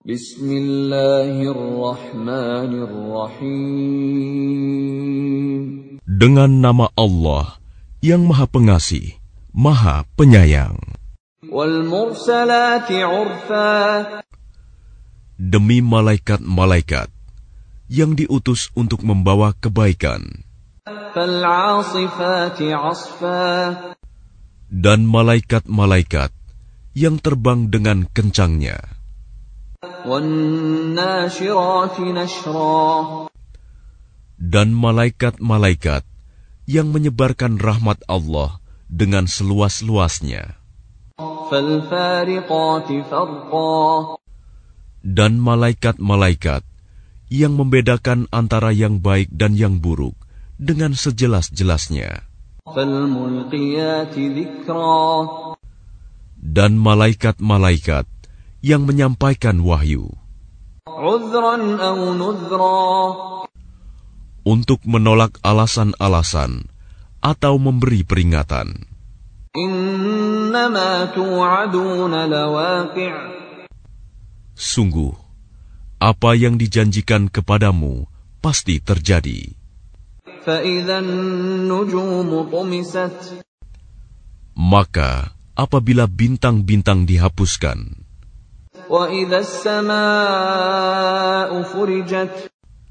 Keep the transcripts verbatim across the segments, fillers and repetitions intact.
Bismillahirrahmanirrahim. Dengan nama Allah yang Maha Pengasih, Maha Penyayang. Wal mursalati urfa. Demi malaikat-malaikat yang diutus untuk membawa kebaikan. Fal 'asifati 'asfa. Dan malaikat-malaikat yang terbang dengan kencangnya. Wan nashirati nashra. Dan malaikat-malaikat yang menyebarkan rahmat Allah dengan seluas-luasnya. Fal fariqati farqa. Dan malaikat-malaikat yang membedakan antara yang baik dan yang buruk dengan sejelas-jelasnya. Fal mulqiyati dzikra. Dan malaikat-malaikat yang menyampaikan wahyu. Udhran aw nudhra. Untuk menolak alasan-alasan atau memberi peringatan. Innama tu'aduna lawaqi'. Sungguh, apa yang dijanjikan kepadamu pasti terjadi. فَإِذَا النُّجُومُ طُمِسَتْ. Maka apabila bintang-bintang dihapuskan. وَإِذَا السَّمَاءُ فُرِجَتْ.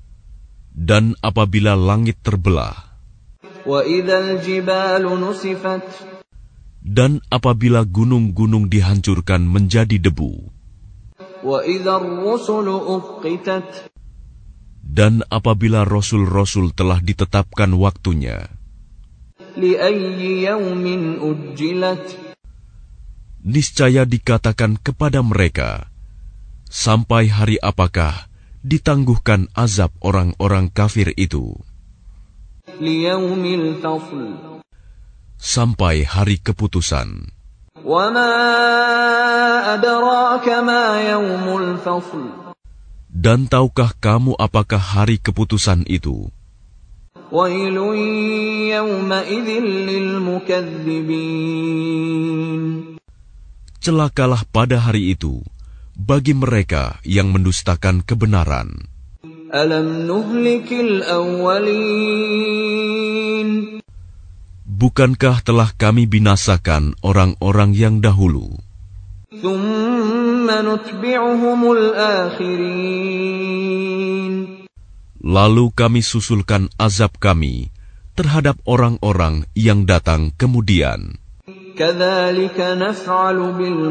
Dan apabila langit terbelah. وَإِذَا الْجِبَالُ نُسِفَتْ. Dan apabila gunung-gunung dihancurkan menjadi debu. وَإِذَا الرُّسُلُ أُقِّتَتْ. Dan apabila rasul-rasul telah ditetapkan waktunya. لِأَيِّ يَوْمٍ أُجِّلَتْ. Niscaya dikatakan kepada mereka, sampai hari apakah ditangguhkan azab orang-orang kafir itu? لِيَوْمِ الْفَصْلِ. Sampai hari keputusan. وَمَا أَدْرَاكَ مَا يَوْمُ الْفَصْلِ. Dan tahukah kamu apakah hari keputusan itu? وَيْلٌ يَوْمَئِذٍ لِلْمُكَذِّبِينَ. Celakalah pada hari itu bagi mereka yang mendustakan kebenaran. Alam nuhlikil awwalin. Bukankah telah kami binasakan orang-orang yang dahulu? Thumma nutbi'uhumul akhirin. Lalu kami susulkan azab kami terhadap orang-orang yang datang kemudian. Kadzalika naf'alu bil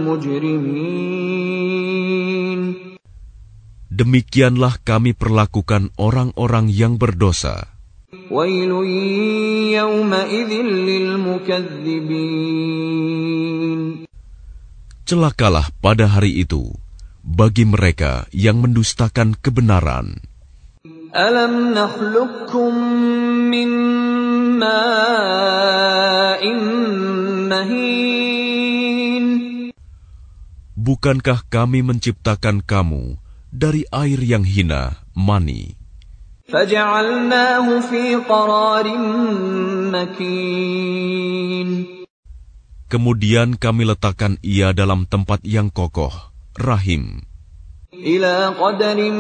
mujrimin. Demikianlah kami perlakukan orang-orang yang berdosa. Wailun yawmaidzin lil mukadzibin. Celakalah pada hari itu bagi mereka yang mendustakan kebenaran. Alam nakhluqkum min ma'in mahin. Bukankah kami menciptakan kamu dari air yang hina, mani? Faja'alnahu fi qararin makin. Kemudian kami letakkan ia dalam tempat yang kokoh, rahim. Ila qadarin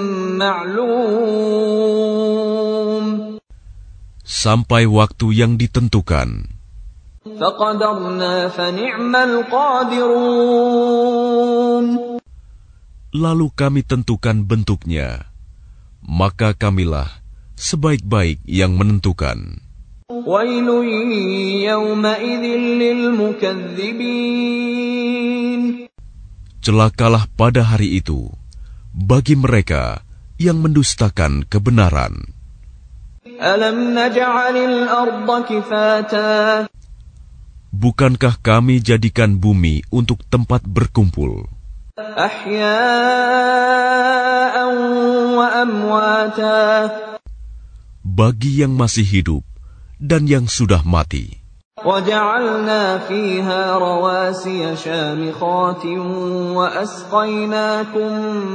ma'lum. Sampai waktu yang ditentukan. Faqadarna fa ni'mal qadirun. Lalu kami tentukan bentuknya. Maka kamilah sebaik-baik yang menentukan. Wailun yawmaidzin lil mukadzibin. Celakalah pada hari itu bagi mereka yang mendustakan kebenaran. Alam naj'alil arda kifata. Bukankah kami jadikan bumi untuk tempat berkumpul? Ahya'an wa amwata. Bagi yang masih hidup dan yang sudah mati. وَجَعَلْنَا فِيهَا رَوَاسِيَ شَامِخَاتٍ وَأَسْقَيْنَاكُم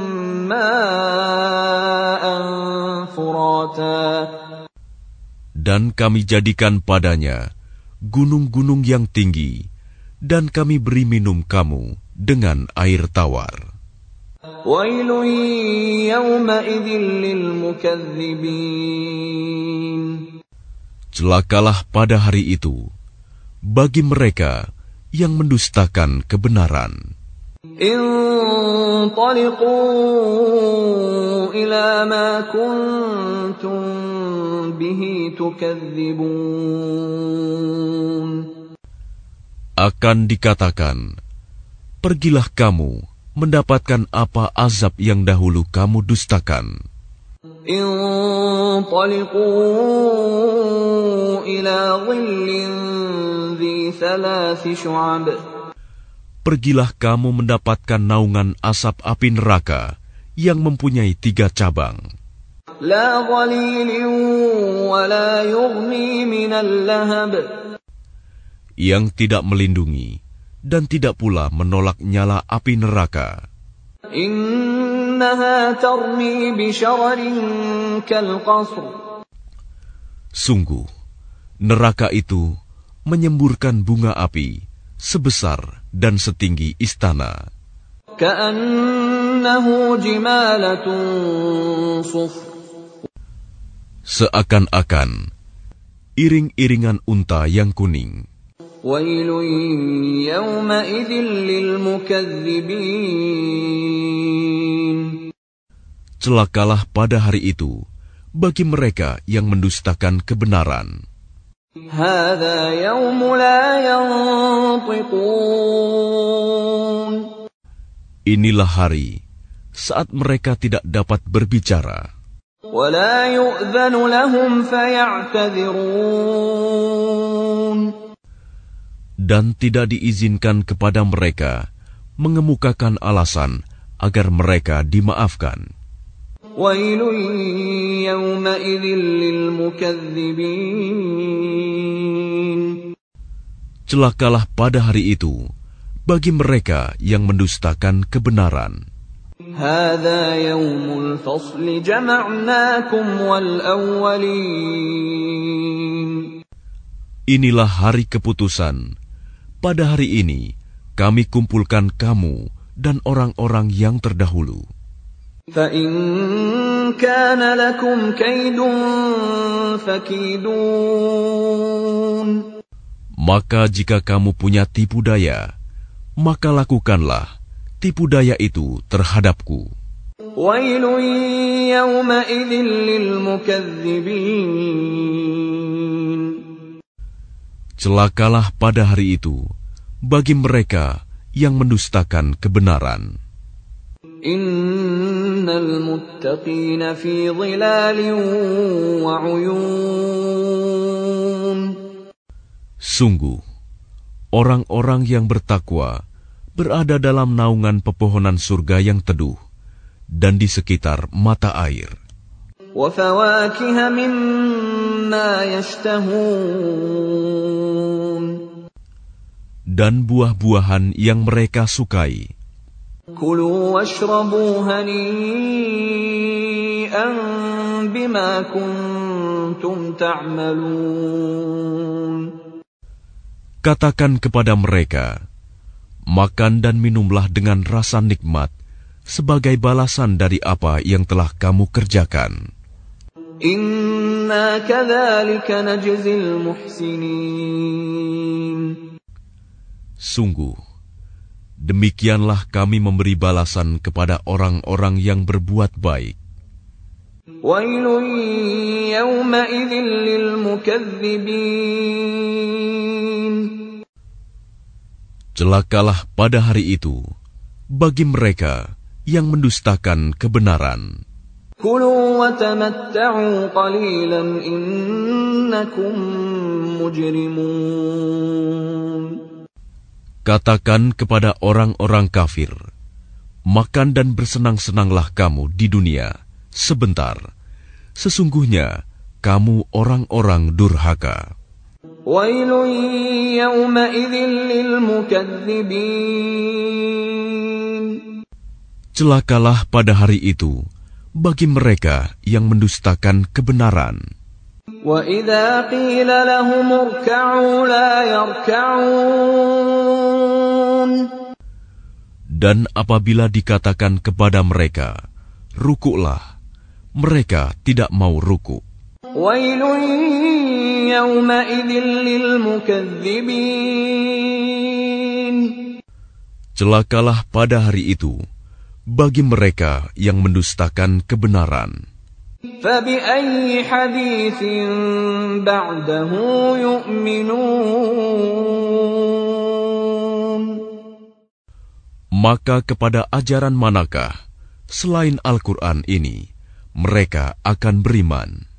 مَّاءً فُرَاتًا. Dan kami jadikan padanya gunung-gunung yang tinggi, dan kami beri minum kamu dengan air tawar. ويل يومئذ للمكذبين. Celakalah pada hari itu bagi mereka yang mendustakan kebenaran. انطلقوا إلى ما كنتم به تكذبون. Akan dikatakan, pergilah kamu mendapatkan apa azab yang dahulu kamu dustakan. انطلقوا إلى ظل ذي ثلاث شعب. Pergilah kamu mendapatkan naungan asap api neraka yang mempunyai tiga cabang. لا ظليل ولا يغني من اللهب. Yang tidak melindungi dan tidak pula menolak nyala api neraka. إنها ترمي بشرر كالقصر. Sungguh, neraka itu menyemburkan bunga api sebesar dan setinggi istana. كأنه جمالة صفر. Seakan-akan iring-iringan unta yang kuning. ويل يومئذ للمكذبين. Celakalah pada hari itu bagi mereka yang mendustakan kebenaran. هذا يوم لا ينطقون. Inilah hari saat mereka tidak dapat berbicara. ولا يؤذن لهم فيعتذرون. Dan tidak diizinkan kepada mereka mengemukakan alasan agar mereka dimaafkan. ويل يومئذ للمكذبين. Celakalah pada hari itu bagi mereka yang mendustakan kebenaran. هذا يوم الفصل جمعناكم والأولين. Inilah hari keputusan. Pada hari ini kami kumpulkan kamu dan orang-orang yang terdahulu. فَإِنْ كَانَ لَكُمْ كَيْدٌ فَكِيدُونِ. Maka jika kamu punya tipu daya, maka lakukanlah tipu daya itu terhadapku. وَيْلٌ يَوْمَئِذٍ لِلْمُكَذِّبِينَ. Celakalah pada hari itu bagi mereka yang mendustakan kebenaran. Innal muttaqina fi dhilalin wa 'uyun. Sungguh, orang-orang yang bertakwa berada dalam naungan pepohonan surga yang teduh dan di sekitar mata air. Wa fawakiha mimma yashtahun. Dan buah-buahan yang mereka sukai. Kulu washrabu hani'an bima kuntum ta'malun. Katakan kepada mereka, makan dan minumlah dengan rasa nikmat sebagai balasan dari apa yang telah kamu kerjakan. Inna kadzalika najzil muhsinin. Sungguh, demikianlah kami memberi balasan kepada orang-orang yang berbuat baik. Wailun yawmaidzin lil mukadzibin. Celakalah pada hari itu bagi mereka yang mendustakan kebenaran. Kulu wa tamatta'u qalilan innakum mujrimun. Katakan kepada orang-orang kafir, makan dan bersenang-senanglah kamu di dunia sebentar. Sesungguhnya kamu orang-orang durhaka. Wailun yawmaidzin lil mukadzibin. Celakalah pada hari itu bagi mereka yang mendustakan kebenaran. Wa idza qila lahum irka'u la yarka'un. Dan apabila dikatakan kepada mereka, rukuklah, mereka tidak mau rukuk. Wailun yawma'idhin lilmukaththibin. Celakalah pada hari itu bagi mereka yang mendustakan kebenaran. Fabi'ayyi haditsin ba'dahu yu'minun. Maka kepada ajaran manakah selain Al-Quran ini mereka akan beriman?